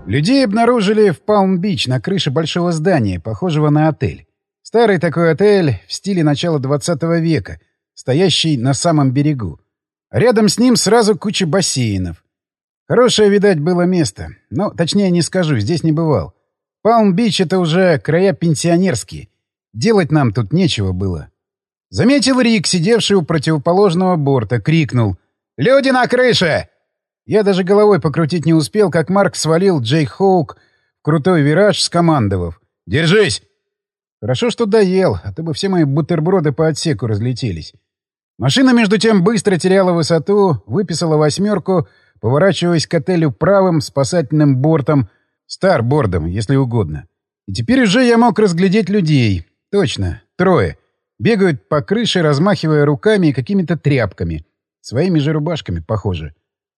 Людей обнаружили в Палм-Бич на крыше большого здания, похожего на отель. Старый такой отель в стиле начала 20 века, стоящий на самом берегу. А рядом с ним сразу куча бассейнов. Хорошее, видать, было место. Но, точнее не скажу, здесь не бывал. Палм-Бич — это уже края пенсионерские. Делать нам тут нечего было. Заметил Рик, сидевший у противоположного борта, крикнул: «Люди на крыше!» Я даже головой покрутить не успел, как Марк свалил Джейк Хоук в крутой вираж, скомандовав: «Держись!» Хорошо, что доел, а то бы все мои бутерброды по отсеку разлетелись. Машина, между тем, быстро теряла высоту, выписала восьмерку, поворачиваясь к отелю правым спасательным бортом, старбордом, если угодно. И теперь уже я мог разглядеть людей. Точно, 3. Бегают по крыше, размахивая руками и какими-то тряпками. Своими же рубашками, похоже.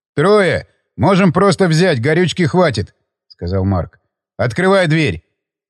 3. Можем просто взять, горючки хватит, — сказал Марк. Открывай дверь.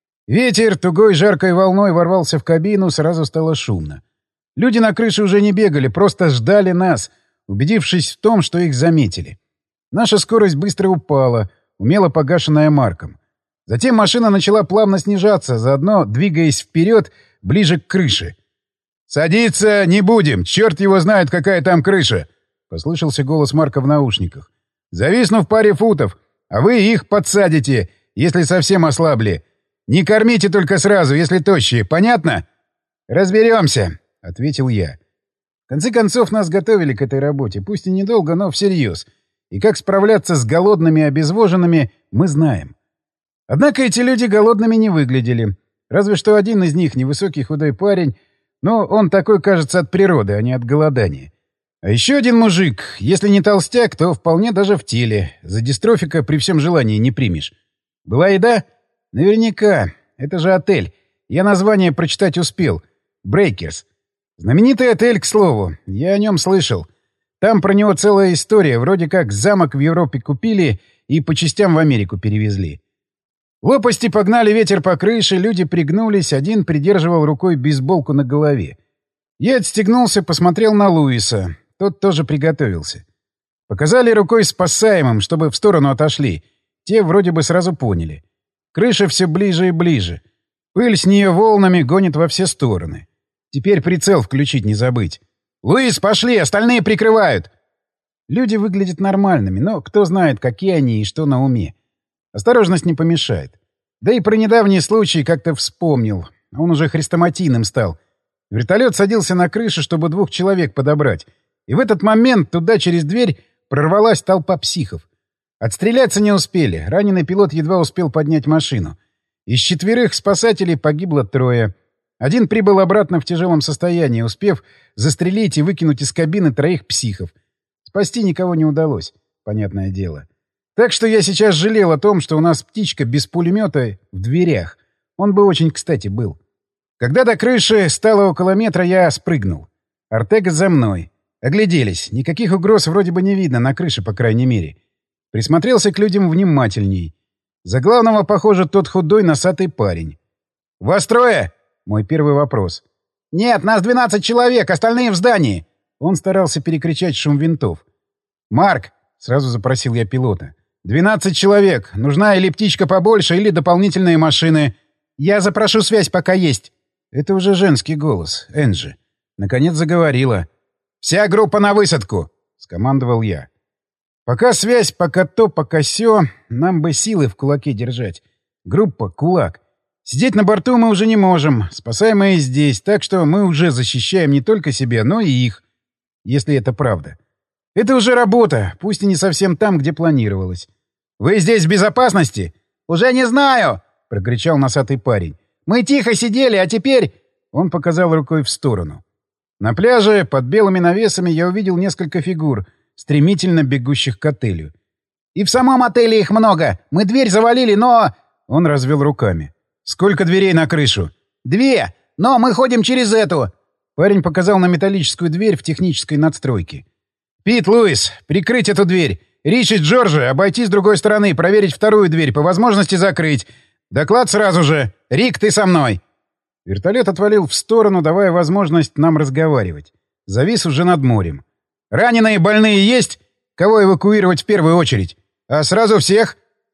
Ветер тугой жаркой волной ворвался в кабину, сразу стало шумно. Люди на крыше уже не бегали, просто ждали нас, убедившись в том, что их заметили. Наша скорость быстро упала, умело погашенная Марком. Затем машина начала плавно снижаться, заодно двигаясь вперед, ближе к крыше. «Садиться не будем! Черт его знает, какая там крыша!» — послышался голос Марка в наушниках. «Зависну в паре футов, а вы их подсадите, если совсем ослабли. Не кормите только сразу, если тощие, понятно?» «Разберемся», — ответил я. В конце концов, нас готовили к этой работе, пусть и недолго, но всерьез. И как справляться с голодными обезвоженными, мы знаем. Однако эти люди голодными не выглядели. Разве что один из них, невысокий худой парень, но он такой, кажется, от природы, а не от голодания. А еще один мужик, если не толстяк, то вполне даже в теле. За дистрофика при всем желании не примешь. Была еда? Наверняка. Это же отель. Я название прочитать успел. Брейкерс. Знаменитый отель, к слову. Я о нем слышал. Там про него целая история. Вроде как замок в Европе купили и по частям в Америку перевезли. Лопасти погнали ветер по крыше, люди пригнулись, один придерживал рукой бейсболку на голове. Я отстегнулся, посмотрел на Луиса. Тот тоже приготовился. Показали рукой спасаемым, чтобы в сторону отошли. Те вроде бы сразу поняли. Крыша все ближе и ближе. Пыль с нее волнами гонит во все стороны. Теперь прицел включить не забыть. «Луис, пошли, остальные прикрывают!» Люди выглядят нормальными, но кто знает, какие они и что на уме. Осторожность не помешает. Да и про недавний случай как-то вспомнил. Он уже хрестоматийным стал. Вертолет садился на крышу, чтобы 2 человек подобрать. И в этот момент туда через дверь прорвалась толпа психов. Отстреляться не успели. Раненый пилот едва успел поднять машину. Из 4 спасателей погибло 3. Один прибыл обратно в тяжелом состоянии, успев застрелить и выкинуть из кабины 3 психов. Спасти никого не удалось, понятное дело. Так что я сейчас жалел о том, что у нас птичка без пулемета в дверях. Он бы очень кстати был. Когда до крыши стало около метра, я спрыгнул. Ортега за мной. Огляделись. Никаких угроз вроде бы не видно, на крыше, по крайней мере. Присмотрелся к людям внимательней. За главного, похоже, тот худой носатый парень. «Вас 3?» — мой первый вопрос. «Нет, нас 12 человек, остальные в здании!» Он старался перекричать шум винтов. «Марк!» — сразу запросил я пилота. 12 человек. Нужна или птичка побольше, или дополнительные машины. Я запрошу связь, пока есть». Это уже женский голос, Энджи. Наконец заговорила. «Вся группа на высадку!» — скомандовал я. Пока связь, пока то, пока сё, нам бы силы в кулаке держать. Группа — кулак. Сидеть на борту мы уже не можем. Спасаемые здесь, так что мы уже защищаем не только себя, но и их. Если это правда. Это уже работа, пусть и не совсем там, где планировалось. «Вы здесь в безопасности?» «Уже не знаю!» — прокричал носатый парень. «Мы тихо сидели, а теперь...» Он показал рукой в сторону. На пляже под белыми навесами я увидел несколько фигур, стремительно бегущих к отелю. «И в самом отеле их много. Мы дверь завалили, но...» Он развел руками. «Сколько дверей на крышу?» 2, но мы ходим через эту...» Парень показал на металлическую дверь в технической надстройке. «Пит, Луис, прикрыть эту дверь. Ричи, Джорджи, обойти с другой стороны, проверить вторую дверь, по возможности закрыть. Доклад сразу же. Рик, ты со мной!» Вертолет отвалил в сторону, давая возможность нам разговаривать. Завис уже над морем. «Раненые, больные есть? Кого эвакуировать в первую очередь? А сразу всех?»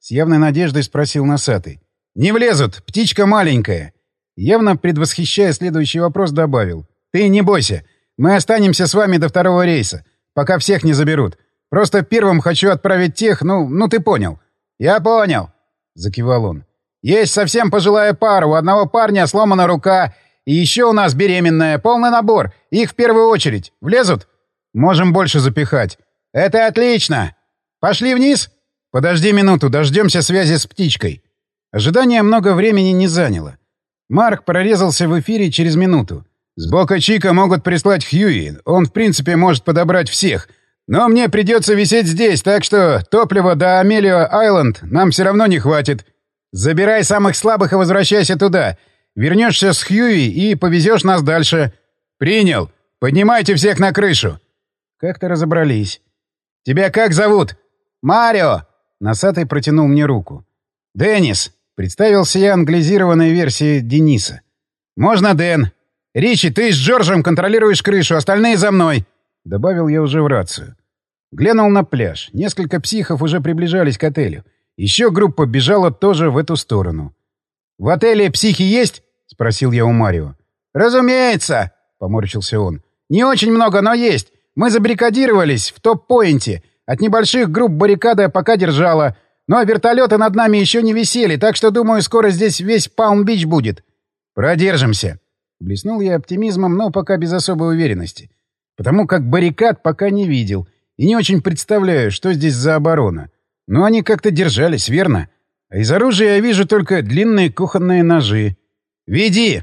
С явной надеждой спросил носатый. «Не влезут, птичка маленькая». Явно предвосхищая следующий вопрос, добавил. «Ты не бойся, мы останемся с вами до второго рейса, пока всех не заберут. Просто первым хочу отправить тех, ну ты понял». «Я понял», — закивал он. «Есть совсем пожилая пара, у одного парня сломана рука, и еще у нас беременная, полный набор, их в первую очередь. Влезут?» «Можем больше запихать». «Это отлично! Пошли вниз?» «Подожди минуту, дождемся связи с птичкой». Ожидание много времени не заняло. Марк прорезался в эфире через минуту. «С Бока Чика могут прислать Хьюи. Он, в принципе, может подобрать всех. Но мне придется висеть здесь, так что топлива до Амелио-Айленд нам все равно не хватит. Забирай самых слабых и возвращайся туда. Вернешься с Хьюи и повезешь нас дальше». «Принял. Поднимайте всех на крышу». Как-то разобрались. «Тебя как зовут?» «Марио!» Носатый протянул мне руку. «Деннис!» — представился я англизированной версией Дениса. «Можно Дэн? Ричи, ты с Джорджем контролируешь крышу, остальные за мной!» — добавил я уже в рацию. Глянул на пляж. Несколько психов уже приближались к отелю. Еще группа бежала тоже в эту сторону. «В отеле психи есть?» — спросил я у Марио. «Разумеется!» — поморщился он. «Не очень много, но есть. Мы забаррикадировались в топ-поинте. От небольших групп баррикада пока держала. Но вертолеты над нами еще не висели, так что, думаю, скоро здесь весь Палм-Бич будет. Продержимся!» Блеснул я оптимизмом, но пока без особой уверенности. Потому как баррикад пока не видел. И не очень представляю, что здесь за оборона. Но они как-то держались, верно? А из оружия я вижу только длинные кухонные ножи. «Веди!»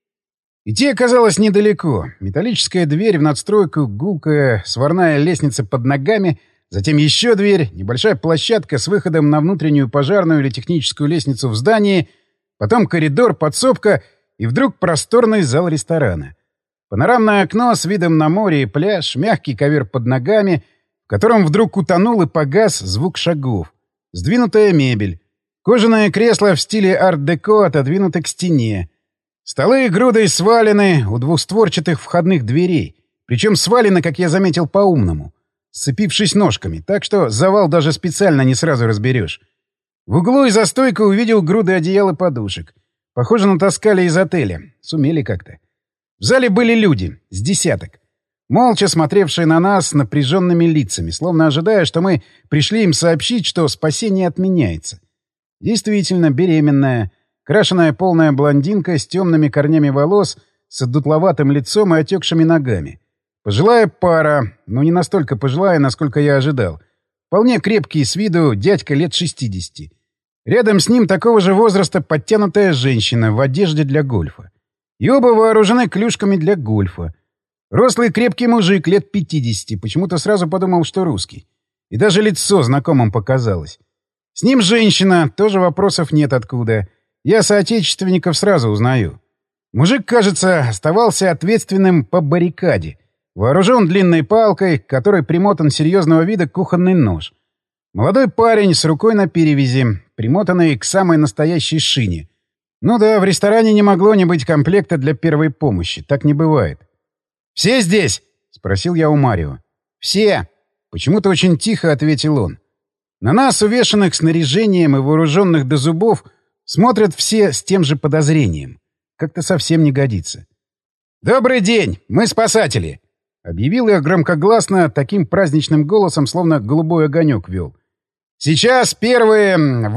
Идти оказалось недалеко. Металлическая дверь в надстройку, гулкая сварная лестница под ногами, затем еще дверь, небольшая площадка с выходом на внутреннюю пожарную или техническую лестницу в здании, потом коридор, подсобка и вдруг просторный зал ресторана. Панорамное окно с видом на море и пляж, мягкий ковер под ногами, в котором вдруг утонул и погас звук шагов, сдвинутая мебель, кожаное кресло в стиле арт-деко отодвинуто к стене. Столы грудой свалены у двустворчатых входных дверей. Причем свалены, как я заметил, по-умному, сцепившись ножками, так что завал даже специально не сразу разберешь. В углу и за стойкой увидел груды одеял и подушек. Похоже, натаскали из отеля. Сумели как-то. В зале были люди, с десяток. Молча смотревшие на нас напряженными лицами, словно ожидая, что мы пришли им сообщить, что спасение отменяется. Действительно, беременная, крашеная полная блондинка с темными корнями волос, с одутловатым лицом и отекшими ногами. Пожилая пара, но не настолько пожилая, насколько я ожидал. Вполне крепкий с виду дядька лет 60. Рядом с ним такого же возраста подтянутая женщина в одежде для гольфа. И оба вооружены клюшками для гольфа. Рослый крепкий мужик лет 50, почему-то сразу подумал, что русский. И даже лицо знакомым показалось. С ним женщина, тоже вопросов нет откуда. Я соотечественников сразу узнаю. Мужик, кажется, оставался ответственным по баррикаде. Вооружен длинной палкой, к которой примотан серьезного вида кухонный нож. Молодой парень с рукой на перевязи, примотанной к самой настоящей шине. Ну да, в ресторане не могло не быть комплекта для первой помощи. Так не бывает. «Все здесь?» — спросил я у Марио. «Все!» — почему-то очень тихо ответил он. На нас, увешанных снаряжением и вооруженных до зубов, смотрят все с тем же подозрением. Как-то совсем не годится. «Добрый день! Мы спасатели!» — объявил я громкогласно, таким праздничным голосом, словно голубой огонек вел. «Сейчас первые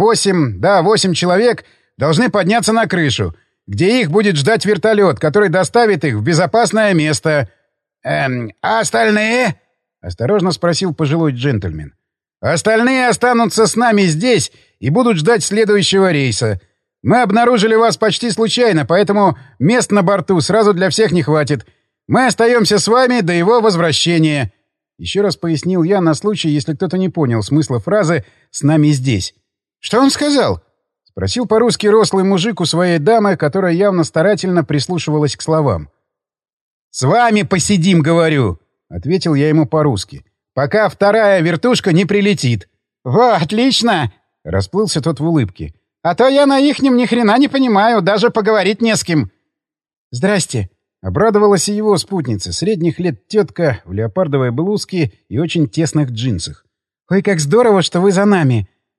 8 человек должны подняться на крышу, где их будет ждать вертолет, который доставит их в безопасное место». «А остальные?» — осторожно спросил пожилой джентльмен. «Остальные останутся с нами здесь и будут ждать следующего рейса. Мы обнаружили вас почти случайно, поэтому мест на борту сразу для всех не хватит. Мы остаемся с вами до его возвращения». Еще раз пояснил я на случай, если кто-то не понял смысла фразы «с нами здесь». «Что он сказал?» — спросил по-русски рослый мужик у своей дамы, которая явно старательно прислушивалась к словам. «С вами посидим, говорю», — ответил я ему по-русски. «Пока вторая вертушка не прилетит». «Во, отлично!» — расплылся тот в улыбке. «А то я на ихнем ни хрена не понимаю, даже поговорить не с кем». «Здрасте!» — обрадовалась и его спутница, средних лет тетка в леопардовой блузке и очень тесных джинсах. «Ой, как здорово, что вы за нами!»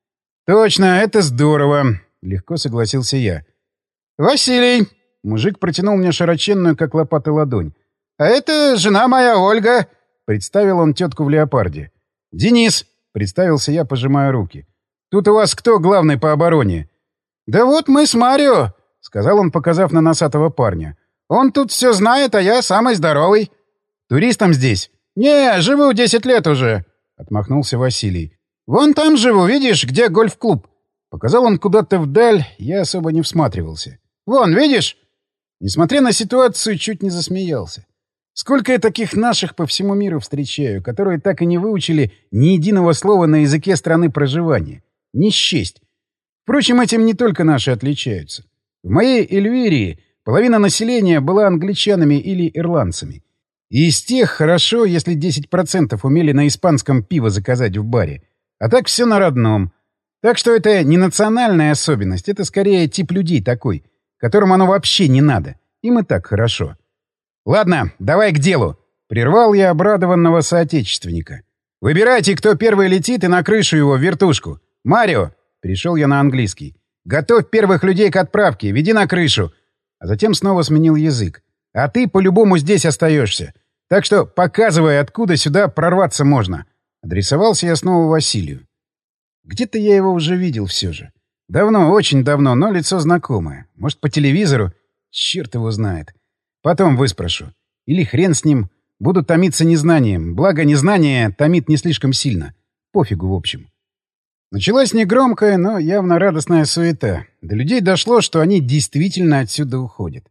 «Точно, это здорово», — легко согласился я. «Василий!» — мужик протянул мне широченную, как лопата, ладонь. «А это жена моя Ольга!» — представил он тетку в леопарде. «Денис!» — представился я, пожимая руки. «Тут у вас кто главный по обороне?» «Да вот мы с Марио!» — сказал он, показав на носатого парня. «Он тут все знает, а я самый здоровый». «Туристом здесь?» «Не, живу 10 лет уже», — отмахнулся Василий. «Вон там живу, видишь, где гольф-клуб?» Показал он куда-то вдаль, я особо не всматривался. «Вон, видишь?» Несмотря на ситуацию, чуть не засмеялся. Сколько я таких наших по всему миру встречаю, которые так и не выучили ни единого слова на языке страны проживания. Не счесть. Впрочем, этим не только наши отличаются. В моей Эльвирии половина населения была англичанами или ирландцами. И из тех хорошо, если 10% умели на испанском пиво заказать в баре. А так все на родном. Так что это не национальная особенность, это скорее тип людей такой, которым оно вообще не надо. Им и так хорошо. «Ладно, давай к делу», — прервал я обрадованного соотечественника. «Выбирайте, кто первый летит, и на крышу его, в вертушку. Марио», — перешел я на английский, — «готовь первых людей к отправке, веди на крышу». А затем снова сменил язык. «А ты по-любому здесь остаешься. Так что показывай, откуда сюда прорваться можно». Адресовался я снова Василию. Где-то я его уже видел все же. Давно, очень давно, но лицо знакомое. Может, по телевизору? Черт его знает. Потом выспрошу. Или хрен с ним. Буду томиться незнанием. Благо, незнание томит не слишком сильно. Пофигу, в общем. Началась негромкая, но явно радостная суета. До людей дошло, что они действительно отсюда уходят.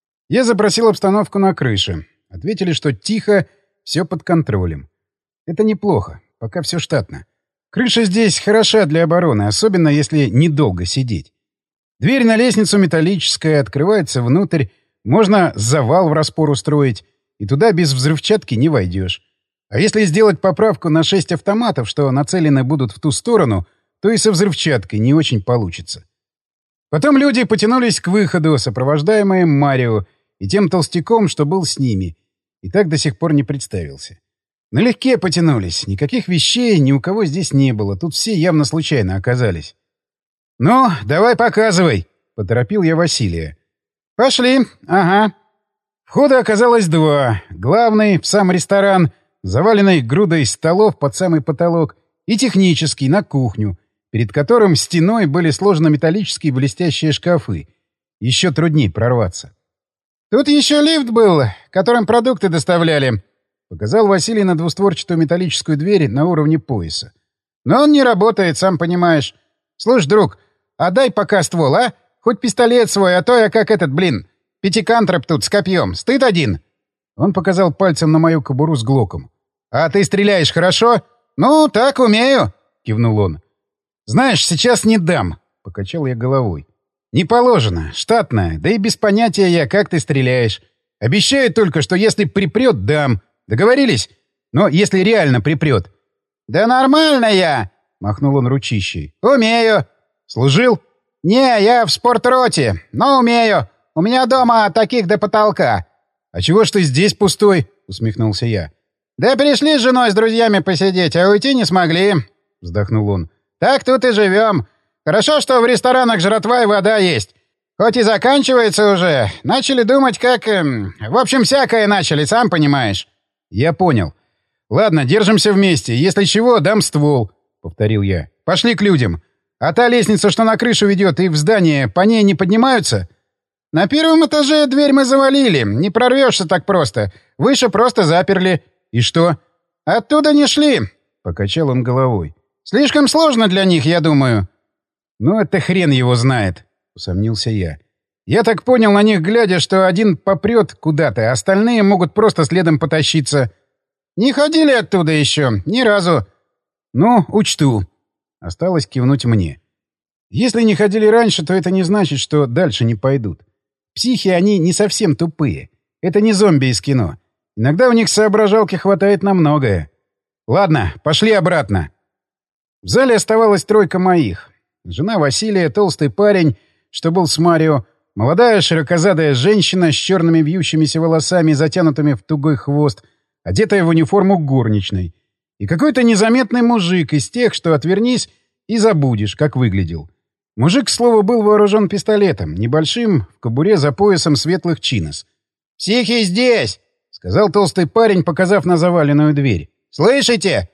Я запросил обстановку на крыше. Ответили, что тихо, все под контролем. Это неплохо, пока все штатно. Крыша здесь хороша для обороны, особенно если недолго сидеть. Дверь на лестницу металлическая, открывается внутрь, можно завал в распор устроить, и туда без взрывчатки не войдешь. А если сделать поправку на 6 автоматов, что нацелены будут в ту сторону, то и со взрывчаткой не очень получится. Потом люди потянулись к выходу, сопровождаемые Марио и тем толстяком, что был с ними, и так до сих пор не представился. Налегке потянулись. Никаких вещей ни у кого здесь не было. Тут все явно случайно оказались. «Ну, давай показывай», — поторопил я Василия. «Пошли. Ага». Входа оказалось 2. Главный — в сам ресторан, заваленный грудой столов под самый потолок, и технический — на кухню, перед которым стеной были сложены металлические блестящие шкафы. Еще трудней прорваться. «Тут еще лифт был, которым продукты доставляли», — показал Василий на двустворчатую металлическую дверь на уровне пояса. «Но он не работает, сам понимаешь. Слушай, друг, отдай пока ствол, а? Хоть пистолет свой, а то я как этот, пятикантроп тут с копьем. Стыд один». Он показал пальцем на мою кобуру с глоком. «А ты стреляешь хорошо?» «Ну, так умею», — кивнул он. «Знаешь, сейчас не дам», — покачал я головой. «Не положено, штатное, да и без понятия я, как ты стреляешь. Обещаю только, что если припрет, дам. Договорились? Но если реально припрет». «Да нормально я!» — махнул он ручищей. «Умею». «Служил?» «Не, я в спортроте, но умею. У меня дома таких до потолка». «А чего ж ты здесь пустой?» — усмехнулся я. «Да пришли с женой с друзьями посидеть, а уйти не смогли», — вздохнул он. «Так тут и живем. Хорошо, что в ресторанах жратва и вода есть. Хоть и заканчивается уже. Начали думать, как... В общем, всякое начали, сам понимаешь». «Я понял. Ладно, держимся вместе. Если чего, дам ствол», — повторил я. «Пошли к людям. А та лестница, что на крышу ведет и в здание, по ней не поднимаются?» «На первом этаже дверь мы завалили. Не прорвешься так просто. Выше просто заперли». «И что?» «Оттуда не шли», — покачал он головой. «Слишком сложно для них, я думаю». «Ну, это хрен его знает», — усомнился я. «Я так понял на них, глядя, что один попрет куда-то, а остальные могут просто следом потащиться». «Не ходили оттуда еще, ни разу». «Ну, учту». Осталось кивнуть мне. Если не ходили раньше, то это не значит, что дальше не пойдут. Психи, они не совсем тупые. Это не зомби из кино. Иногда у них соображалки хватает на многое. Ладно, пошли обратно. В зале оставалась 3 моих. Жена Василия, толстый парень, что был с Марио, молодая широкозадая женщина с черными вьющимися волосами, затянутыми в тугой хвост, одетая в униформу горничной, и какой-то незаметный мужик из тех, что отвернись, и забудешь, как выглядел. Мужик, к слову, был вооружен пистолетом, небольшим, в кобуре за поясом светлых чинос. «Психи здесь!» — сказал толстый парень, показав на заваленную дверь. «Слышите?»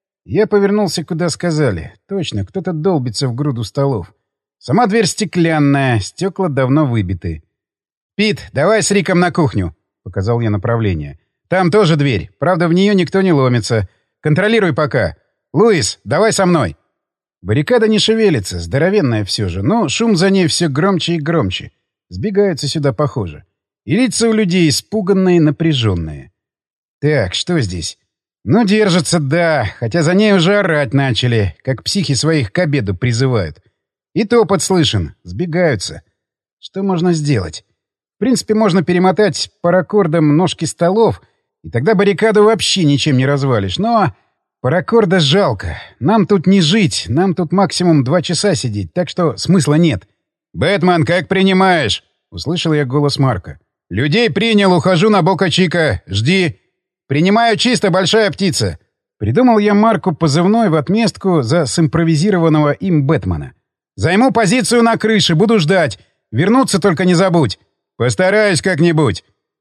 Я повернулся, куда сказали. Точно, кто-то долбится в груду столов. Сама дверь стеклянная, стекла давно выбиты. «Пит, давай с Риком на кухню», — показал я направление. «Там тоже дверь. Правда, в нее никто не ломится. Контролируй пока. Луис, давай со мной». Баррикада не шевелится, здоровенная все же, но шум за ней все громче и громче. Сбегаются сюда, похоже. И лица у людей испуганные, напряженные. Так, что здесь? Ну, держится, да, хотя за ней уже орать начали, как психи своих к обеду призывают. И топот слышен, сбегаются. Что можно сделать? В принципе, можно перемотать паракордом ножки столов, и тогда баррикаду вообще ничем не развалишь, но... Паракорда жалко. Нам тут не жить, нам тут максимум 2 часа сидеть, так что смысла нет. «Бэтмен, как принимаешь?» — услышал я голос Марка. «Людей принял, ухожу на Бока Чика. Жди». «Принимаю чисто, большая птица». Придумал я Марку позывной в отместку за симпровизированного им Бэтмена. «Займу позицию на крыше, буду ждать. Вернуться только не забудь». «Постараюсь как-нибудь».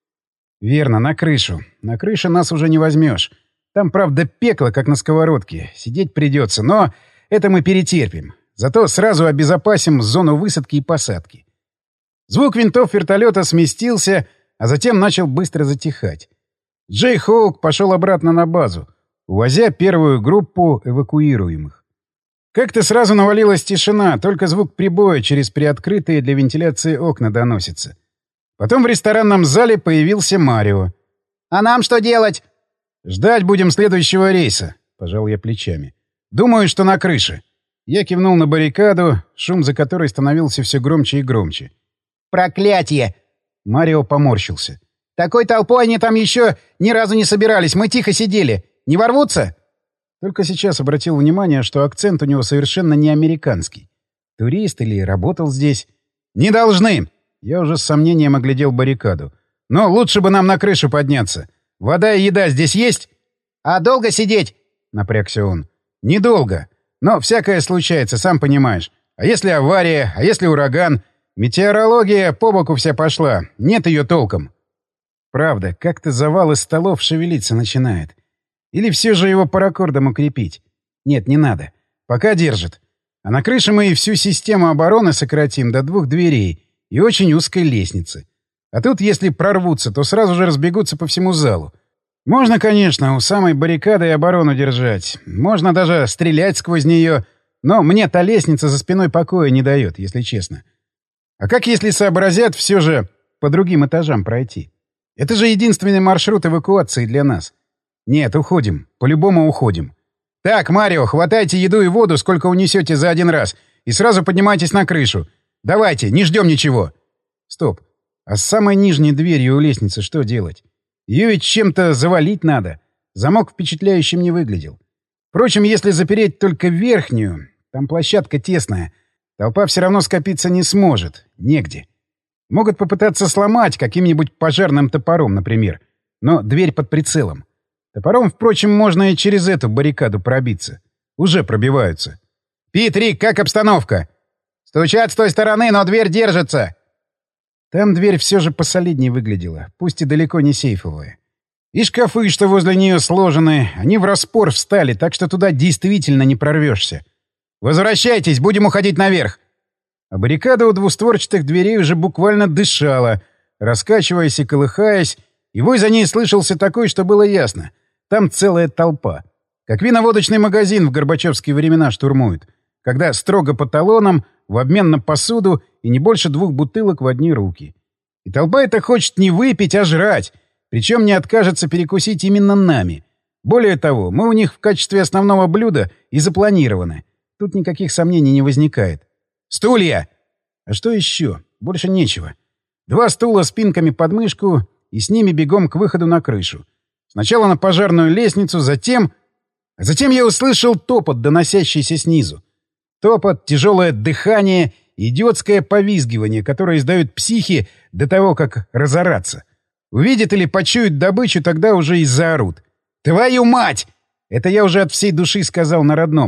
«Верно, на крышу. На крыше нас уже не возьмешь. Там, правда, пекло, как на сковородке. Сидеть придется, но это мы перетерпим. Зато сразу обезопасим зону высадки и посадки». Звук винтов вертолета сместился, а затем начал быстро затихать. Джей Хоук пошел обратно на базу, увозя первую группу эвакуируемых. Как-то сразу навалилась тишина, только звук прибоя через приоткрытые для вентиляции окна доносится. Потом в ресторанном зале появился Марио. «А нам что делать?» «Ждать будем следующего рейса», — пожал я плечами. «Думаю, что на крыше». Я кивнул на баррикаду, шум за которой становился все громче и громче. «Проклятие!» Марио поморщился. «Такой толпой они там еще ни разу не собирались, мы тихо сидели. Не ворвутся?» Только сейчас обратил внимание, что акцент у него совершенно не американский. Турист или работал здесь? «Не должны!» Я уже с сомнением оглядел баррикаду. «Но лучше бы нам на крышу подняться. Вода и еда здесь есть?» «А долго сидеть?» — напрягся он. «Недолго. Но всякое случается, сам понимаешь. А если авария, а если ураган? Метеорология по боку вся пошла. Нет ее толком». Правда, как-то завал из столов шевелиться начинает. Или все же его паракордом укрепить? Нет, не надо. Пока держит. А на крыше мы и всю систему обороны сократим до 2 дверей и очень узкой лестницы. А тут, если прорвутся, то сразу же разбегутся по всему залу. Можно, конечно, у самой баррикады и оборону держать. Можно даже стрелять сквозь нее. Но мне та лестница за спиной покоя не дает, если честно. А как если сообразят все же по другим этажам пройти? Это же единственный маршрут эвакуации для нас. Нет, уходим. По-любому уходим. Так, Марио, хватайте еду и воду, сколько унесете за один раз, и сразу поднимайтесь на крышу. Давайте, не ждем ничего. Стоп. А с самой нижней дверью у лестницы что делать? Ее ведь чем-то завалить надо. Замок впечатляющим не выглядел. Впрочем, если запереть только верхнюю, там площадка тесная, толпа все равно скопиться не сможет. Негде. Могут попытаться сломать каким-нибудь пожарным топором, например. Но дверь под прицелом. Топором, впрочем, можно и через эту баррикаду пробиться. Уже пробиваются. «Пит, Рик, как обстановка?» «Стучат с той стороны, но дверь держится!» Там дверь все же посолиднее выглядела, пусть и далеко не сейфовая. И шкафы, что возле нее сложены, они в распор встали, так что туда действительно не прорвешься. «Возвращайтесь, будем уходить наверх!» А баррикада у двустворчатых дверей уже буквально дышала, раскачиваясь и колыхаясь, и вой за ней слышался такой, что было ясно. Там целая толпа. Как виноводочный магазин в горбачевские времена штурмуют, когда строго по талонам, в обмен на посуду и не больше 2 бутылок в одни руки. И толпа это хочет не выпить, а жрать, причем не откажется перекусить именно нами. Более того, мы у них в качестве основного блюда и запланированы. Тут никаких сомнений не возникает. «Стулья!» А что еще? Больше нечего. 2 стула спинками под мышку и с ними бегом к выходу на крышу. Сначала на пожарную лестницу, затем... А затем я услышал топот, доносящийся снизу. Топот, тяжелое дыхание, идиотское повизгивание, которое издают психи до того, как разораться. Увидят или почуют добычу, тогда уже и заорут. «Твою мать!» Это я уже от всей души сказал на родном.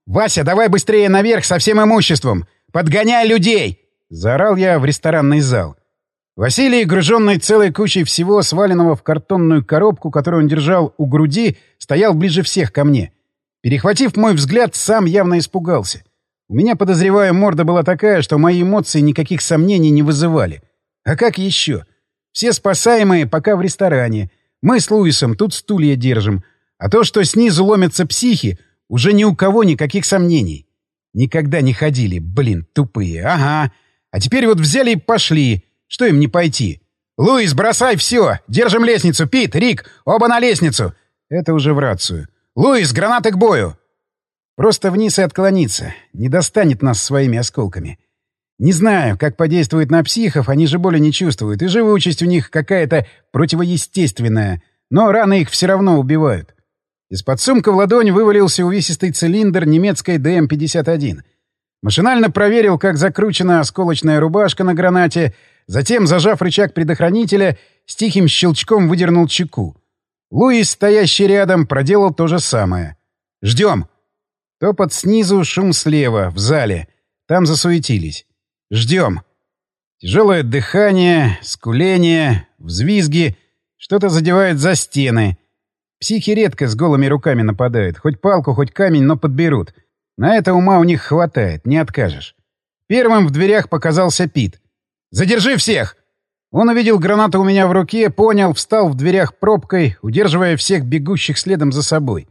«Вася, давай быстрее наверх со всем имуществом! Подгоняй людей!» — заорал я в ресторанный зал. Василий, груженный целой кучей всего, сваленного в картонную коробку, которую он держал у груди, стоял ближе всех ко мне. Перехватив мой взгляд, сам явно испугался. У меня, подозреваю, морда была такая, что мои эмоции никаких сомнений не вызывали. А как еще? Все спасаемые пока в ресторане. Мы с Луисом тут стулья держим. А то, что снизу ломятся психи, уже ни у кого никаких сомнений. Никогда не ходили, блин, тупые. Ага. А теперь вот взяли и пошли. Что им не пойти? «Луис, бросай все! Держим лестницу! Пит, Рик, оба на лестницу!» Это уже в рацию. «Луис, гранаты к бою!» Просто вниз и отклониться. Не достанет нас своими осколками. Не знаю, как подействует на психов, они же боли не чувствуют, и живучесть у них какая-то противоестественная, но раны их все равно убивают. Из-под сумка в ладонь вывалился увесистый цилиндр немецкой ДМ-51. Машинально проверил, как закручена осколочная рубашка на гранате, затем, зажав рычаг предохранителя, с тихим щелчком выдернул чеку. Луис, стоящий рядом, проделал то же самое. «Ждем!» Топот снизу, шум слева, в зале. Там засуетились. «Ждем!» Тяжелое дыхание, скуление, взвизги. Что-то задевает за стены. Психи редко с голыми руками нападают. Хоть палку, хоть камень, но подберут. На это ума у них хватает, не откажешь. Первым в дверях показался Пит. «Задержи всех!» Он увидел гранату у меня в руке, понял, встал в дверях пробкой, удерживая всех бегущих следом за собой.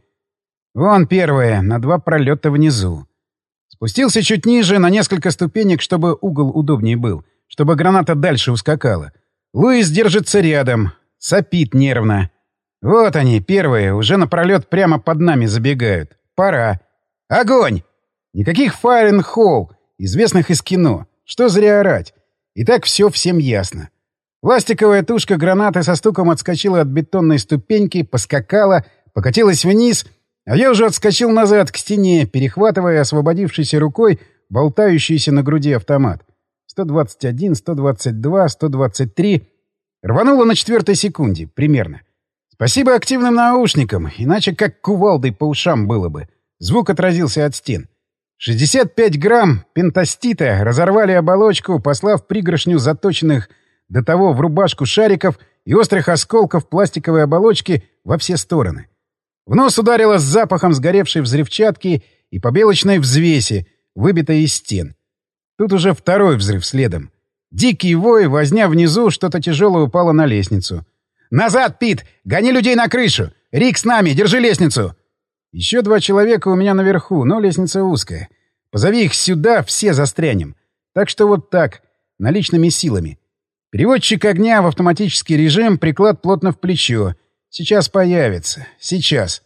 Вон первое, на 2 пролета внизу. Спустился чуть ниже, на несколько ступенек, чтобы угол удобнее был, чтобы граната дальше ускакала. Луис держится рядом, сопит нервно. Вот они, первые, уже на пролет прямо под нами забегают. Пора. Огонь! Никаких fire in hole, известных из кино. Что зря орать. И так все всем ясно. Пластиковая тушка гранаты со стуком отскочила от бетонной ступеньки, поскакала, покатилась вниз, а я уже отскочил назад к стене, перехватывая освободившейся рукой болтающийся на груди автомат. 121, 122, 123. Рвануло на 4-й секунде, примерно. Спасибо активным наушникам, иначе как кувалдой по ушам было бы. Звук отразился от стен. 65 грамм пентастита разорвали оболочку, послав пригоршню заточенных до того в рубашку шариков и острых осколков пластиковой оболочки во все стороны. В нос ударило с запахом сгоревшей взрывчатки и побелочной взвеси, выбитой из стен. Тут уже второй взрыв следом. Дикий вой, возня внизу, что-то тяжелое упало на лестницу. «Назад, Пит! Гони людей на крышу! Рик с нами! Держи лестницу!» Еще 2 человека у меня наверху, но лестница узкая. Позови их сюда, все застрянем. Так что вот так, наличными силами. Переводчик огня в автоматический режим, приклад плотно в плечо. Сейчас появится. Сейчас.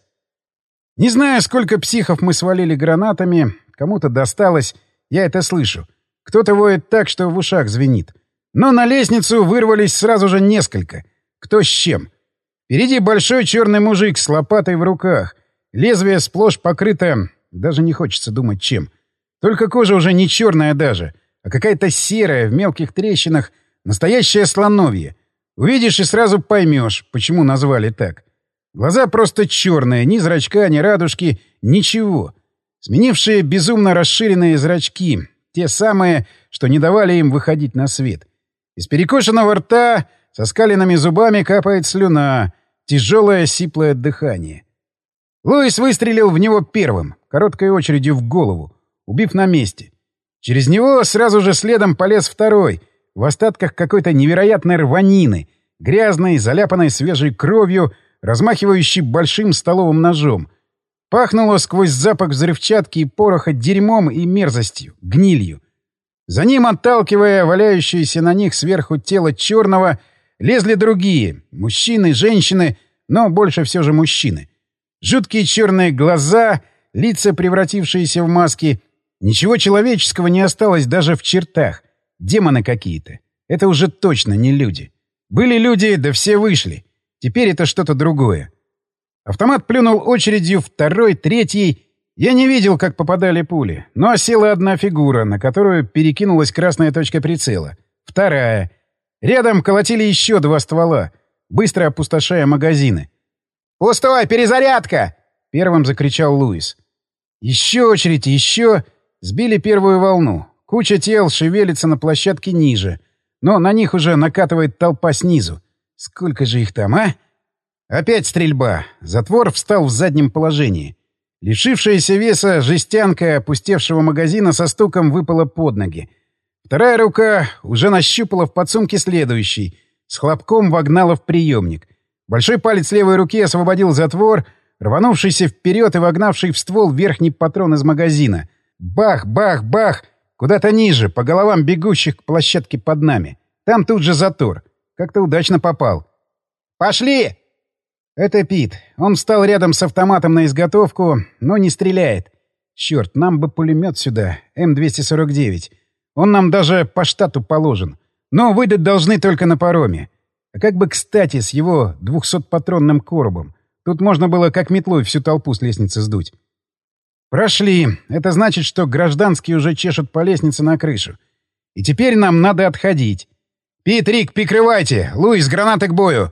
Не знаю, сколько психов мы свалили гранатами. Кому-то досталось. Я это слышу. Кто-то воет так, что в ушах звенит. Но на лестницу вырвались сразу же несколько. Кто с чем. Впереди большой черный мужик с лопатой в руках. Лезвие сплошь покрыто... Даже не хочется думать, чем. Только кожа уже не черная даже, а какая-то серая, в мелких трещинах. Настоящее слоновье. Увидишь и сразу поймешь, почему назвали так. Глаза просто черные, ни зрачка, ни радужки, ничего. Сменившие безумно расширенные зрачки. Те самые, что не давали им выходить на свет. Из перекошенного рта со скаленными зубами капает слюна. Тяжелое сиплое дыхание. Луис выстрелил в него первым, короткой очередью в голову, убив на месте. Через него сразу же следом полез второй, в остатках какой-то невероятной рванины, грязной, заляпанной свежей кровью, размахивающей большим столовым ножом. Пахнуло сквозь запах взрывчатки и пороха дерьмом и мерзостью, гнилью. За ним, отталкивая валяющееся на них сверху тело черного, лезли другие — мужчины, женщины, но больше все же мужчины. Жуткие черные глаза, лица, превратившиеся в маски. Ничего человеческого не осталось даже в чертах. Демоны какие-то. Это уже точно не люди. Были люди, да все вышли. Теперь это что-то другое. Автомат плюнул очередью, второй, третий. Я не видел, как попадали пули, но осела одна фигура, на которую перекинулась красная точка прицела. Вторая. Рядом колотили еще 2 ствола, быстро опустошая магазины. «Пустой! Перезарядка!» — первым закричал Луис. Еще очередь, еще. Сбили первую волну. Куча тел шевелится на площадке ниже. Но на них уже накатывает толпа снизу. Сколько же их там, а? Опять стрельба. Затвор встал в заднем положении. Лишившаяся веса жестянка опустевшего магазина со стуком выпала под ноги. Вторая рука уже нащупала в подсумке следующий. С хлопком вогнала в приемник. Большой палец левой руки освободил затвор, рванувшийся вперед и вогнавший в ствол верхний патрон из магазина. Бах, бах, бах! Куда-то ниже, по головам бегущих к площадке под нами. Там тут же затор. Как-то удачно попал. «Пошли!» Это Пит. Он встал рядом с автоматом на изготовку, но не стреляет. Черт, нам бы пулемет сюда, М249. Он нам даже по штату положен. Но выдать должны только на пароме. А как бы кстати с его 200-патронным коробом. Тут можно было как метлой всю толпу с лестницы сдуть. Прошли. Это значит, что гражданские уже чешут по лестнице на крышу. И теперь нам надо отходить. «Пит, Рик, прикрывайте! Луис, гранаты к бою!»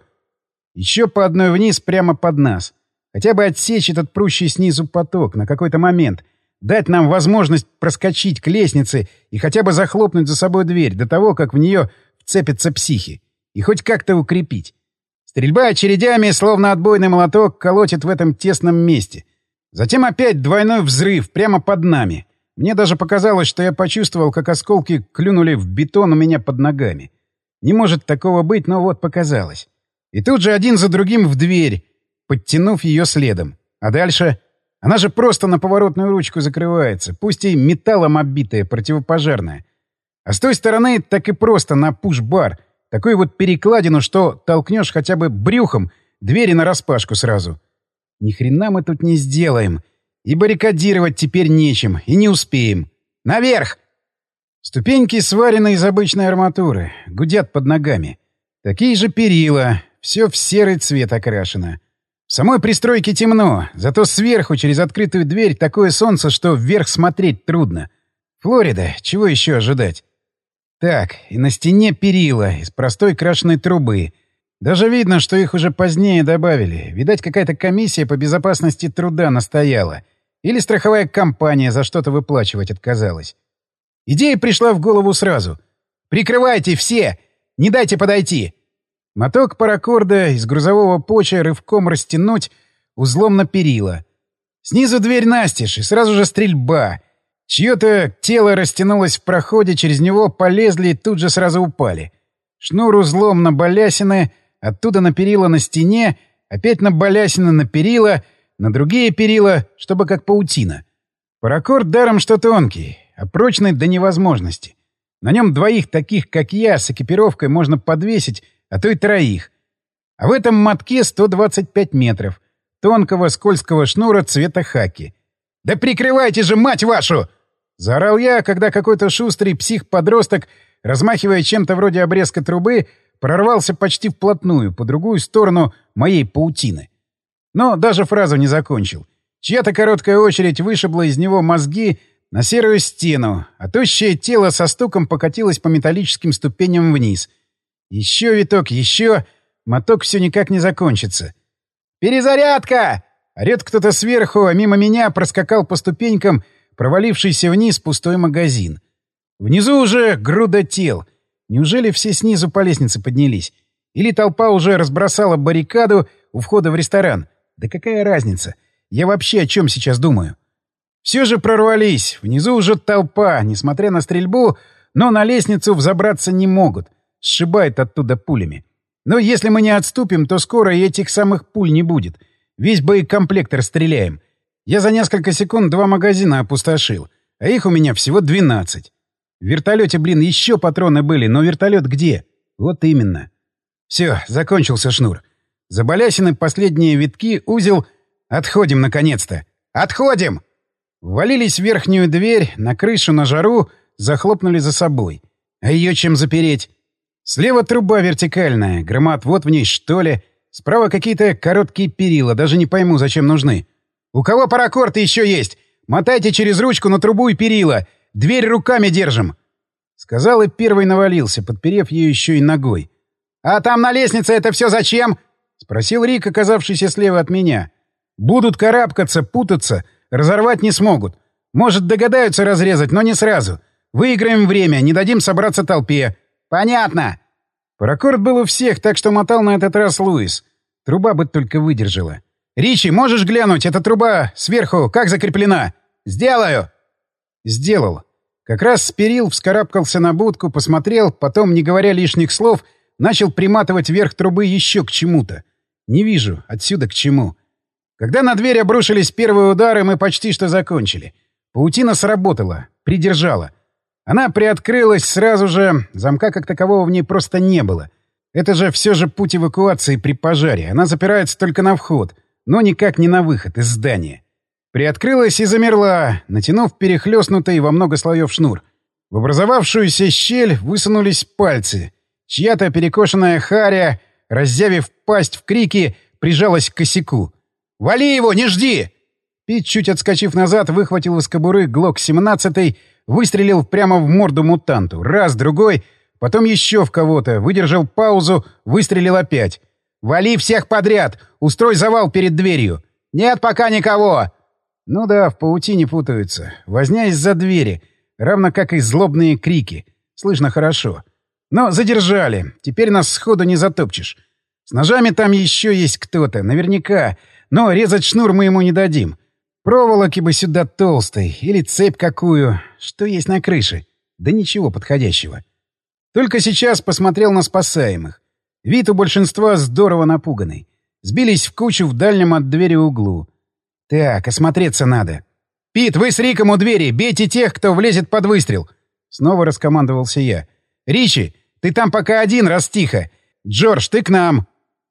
Еще по одной вниз прямо под нас. Хотя бы отсечь этот прущий снизу поток на какой-то момент. Дать нам возможность проскочить к лестнице и хотя бы захлопнуть за собой дверь до того, как в нее вцепятся психи. И хоть как-то укрепить. Стрельба очередями, словно отбойный молоток, колотит в этом тесном месте. Затем опять двойной взрыв прямо под нами. Мне даже показалось, что я почувствовал, как осколки клюнули в бетон у меня под ногами. Не может такого быть, но вот показалось. И тут же один за другим в дверь, подтянув ее следом. А дальше? Она же просто на поворотную ручку закрывается, пусть и металлом оббитая, противопожарная. А с той стороны так и просто на пуш-бар. Такую вот перекладину, что толкнешь хотя бы брюхом, двери нараспашку сразу. Ни хрена мы тут не сделаем. И баррикадировать теперь нечем, и не успеем. Наверх! Ступеньки сварены из обычной арматуры, гудят под ногами. Такие же перила, все в серый цвет окрашено. В самой пристройке темно, зато сверху через открытую дверь такое солнце, что вверх смотреть трудно. Флорида, чего еще ожидать? Так, и на стене перила из простой крашеной трубы. Даже видно, что их уже позднее добавили. Видать, какая-то комиссия по безопасности труда настояла. Или страховая компания за что-то выплачивать отказалась. Идея пришла в голову сразу. «Прикрывайте все! Не дайте подойти!» Моток паракорда из грузового поча рывком растянуть узлом на перила. Снизу дверь настежь, и сразу же стрельба. Чье-то тело растянулось в проходе, через него полезли и тут же сразу упали. Шнур узлом на балясины, оттуда на перила на стене, опять на балясины на перила, на другие перила, чтобы как паутина. Паракорд даром что тонкий, а прочный до невозможности. На нем двоих таких, как я, с экипировкой можно подвесить, а то и троих. А в этом мотке 125 метров. Тонкого скользкого шнура цвета хаки. «Да прикрывайте же, мать вашу!» — заорал я, когда какой-то шустрый псих-подросток, размахивая чем-то вроде обрезка трубы, прорвался почти вплотную, по другую сторону моей паутины. Но даже фразу не закончил. Чья-то короткая очередь вышибла из него мозги на серую стену, а тощее тело со стуком покатилось по металлическим ступеням вниз. Еще виток, еще... Моток все никак не закончится. «Перезарядка!» — орёт кто-то сверху, а мимо меня проскакал по ступенькам провалившийся вниз пустой магазин. Внизу уже груда тел. Неужели все снизу по лестнице поднялись? Или толпа уже разбросала баррикаду у входа в ресторан? Да какая разница? Я вообще о чем сейчас думаю? Все же прорвались. Внизу уже толпа, несмотря на стрельбу, но на лестницу взобраться не могут. Сшибает оттуда пулями. Но если мы не отступим, то скоро и этих самых пуль не будет. Весь боекомплект расстреляем. Я за несколько секунд 2 магазина опустошил, а их у меня всего 12. В вертолете, еще патроны были, но вертолет где? Вот именно. Все, закончился шнур. За балясины последние витки, узел. Отходим, наконец-то. Отходим! Ввалились в верхнюю дверь, на крышу, на жару, захлопнули за собой. А ее чем запереть? Слева труба вертикальная, громоотвод в ней, что ли. Справа какие-то короткие перила, даже не пойму, зачем нужны. «У кого паракорд еще есть? Мотайте через ручку на трубу и перила. Дверь руками держим!» Сказал и первый навалился, подперев ее еще и ногой. «А там на лестнице это все зачем?» — спросил Рик, оказавшийся слева от меня. «Будут карабкаться, путаться, Разорвать не смогут. Может, догадаются разрезать, но не сразу. Выиграем время, не дадим собраться толпе. Понятно. Паракорд был у всех, так что мотал на этот раз Луис. Труба бы только выдержала. «Ричи, можешь глянуть? Эта труба сверху как закреплена?» «Сделаю!» Сделал. Как раз с перил вскарабкался на будку, посмотрел, потом, не говоря лишних слов, начал приматывать верх трубы еще к чему-то. Не вижу, отсюда к чему. Когда на дверь обрушились первые удары, мы почти что закончили. Паутина сработала, придержала. Она приоткрылась сразу же, замка как такового в ней просто не было. Это же все же путь эвакуации при пожаре. Она запирается только на вход, но никак не на выход из здания. Приоткрылась и замерла, натянув перехлёстнутый во много слоев шнур. В образовавшуюся щель высунулись пальцы. Чья-то перекошенная харя, раззявив пасть в крике, прижалась к косяку. «Вали его, не жди!» Пит, чуть отскочив назад, выхватил из кобуры ГЛОК-17, выстрелил прямо в морду мутанту. Раз, другой, потом еще в кого-то. Выдержал паузу, выстрелил опять. «Вали всех подряд! Устрой завал перед дверью!» «Нет пока никого!» Ну да, в паутине путаются. Возня из-за двери, равно как и злобные крики. Слышно хорошо. Но задержали. Теперь нас сходу не затопчешь. С ножами там еще есть кто-то, наверняка. Но резать шнур мы ему не дадим. Проволоки бы сюда толстой. Или цепь какую. Что есть на крыше? Да ничего подходящего. Только сейчас посмотрел на спасаемых. Вид у большинства здорово напуганный. Сбились в кучу в дальнем от двери углу. Так, осмотреться надо. «Пит, вы с Риком у двери! Бейте тех, кто влезет под выстрел!» Снова раскомандовался я. «Ричи, ты там пока один, раз тихо. Джордж, ты к нам!»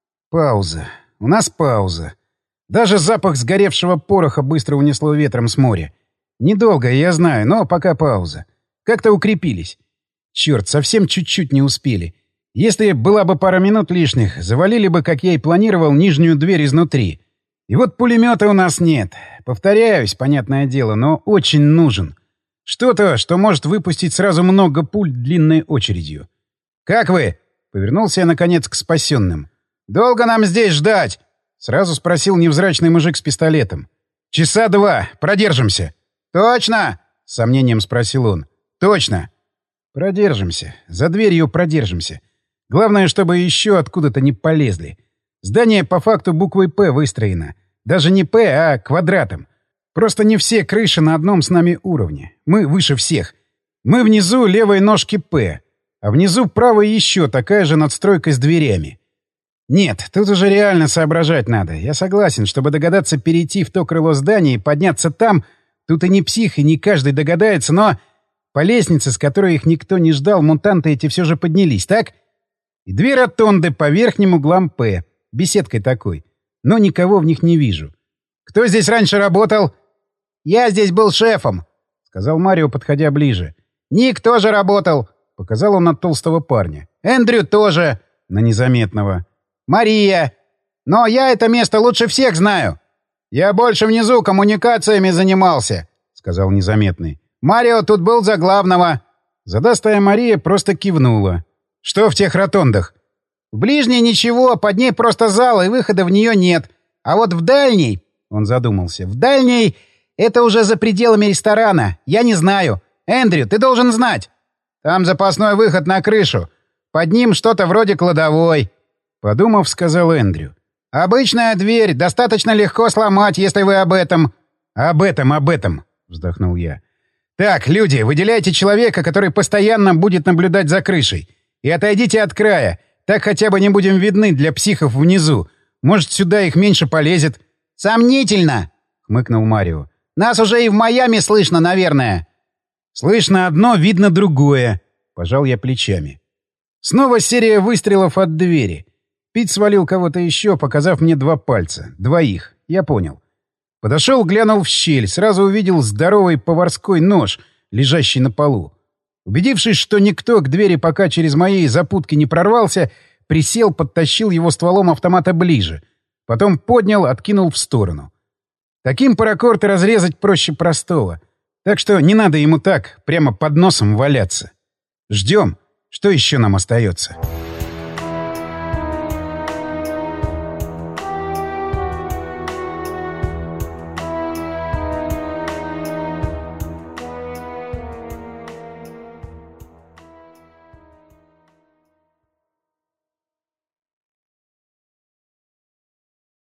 Пауза. У нас пауза. Даже запах сгоревшего пороха быстро унесло ветром с моря. Недолго, я знаю, но пока пауза. Как-то укрепились. Черт, совсем чуть-чуть не успели. Если была бы пара минут лишних, завалили бы, как я и планировал, нижнюю дверь изнутри. И вот пулемета у нас нет. Повторяюсь, понятное дело, но очень нужен. Что-то, что может выпустить сразу много пуль длинной очередью. «Как вы?» — повернулся я, наконец, к спасенным. «Долго нам здесь ждать?» — сразу спросил невзрачный мужик с пистолетом. «Часа 2. Продержимся». «Точно?» — с сомнением спросил он. «Точно». «Продержимся. За дверью продержимся. Главное, чтобы еще откуда-то не полезли. Здание по факту буквой «П» выстроено. Даже не «П», а квадратом. Просто не все крыши на одном с нами уровне. Мы выше всех. Мы внизу левой ножки «П», а внизу правой еще такая же надстройка с дверями. Нет, тут уже реально соображать надо. Я согласен, чтобы догадаться перейти в то крыло здания и подняться там, тут и не псих, и не каждый догадается, но по лестнице, с которой их никто не ждал, мутанты эти все же поднялись, так? И две ротонды по верхним углам «П». Беседкой такой. Но никого в них не вижу. «Кто здесь раньше работал?» «Я здесь был шефом», — сказал Марио, подходя ближе. «Ник тоже работал», — показал он на толстого парня. «Эндрю тоже», — на незаметного. «Мария. Но я это место лучше всех знаю». «Я больше внизу коммуникациями занимался», — сказал незаметный. «Марио тут был за главного». Задастая Мария просто кивнула. «Что в тех ротондах?» «В ближней ничего, под ней просто зал, и выхода в нее нет. А вот в дальней...» — он задумался. «В дальней... это уже за пределами ресторана. Я не знаю. Эндрю, ты должен знать. Там запасной выход на крышу. Под ним что-то вроде кладовой». Подумав, сказал Эндрю. «Обычная дверь. Достаточно легко сломать, если вы об этом...» «Об этом», — вздохнул я. «Так, люди, выделяйте человека, который постоянно будет наблюдать за крышей. И отойдите от края. Так хотя бы не будем видны для психов внизу. Может, сюда их меньше полезет». «Сомнительно», — хмыкнул Марио. «Нас уже и в Майами слышно, наверное». «Слышно одно, видно другое», — пожал я плечами. Снова серия выстрелов от двери. Пит свалил кого-то еще, показав мне 2 пальца. 2. Я понял. Подошел, глянул в щель, сразу увидел здоровый поварской нож, лежащий на полу. Убедившись, что никто к двери пока через мои запутки не прорвался, присел, подтащил его стволом автомата ближе. Потом поднял, откинул в сторону. Таким паракорд разрезать проще простого. Так что не надо ему так, прямо под носом валяться. Ждем. Что еще нам остается?»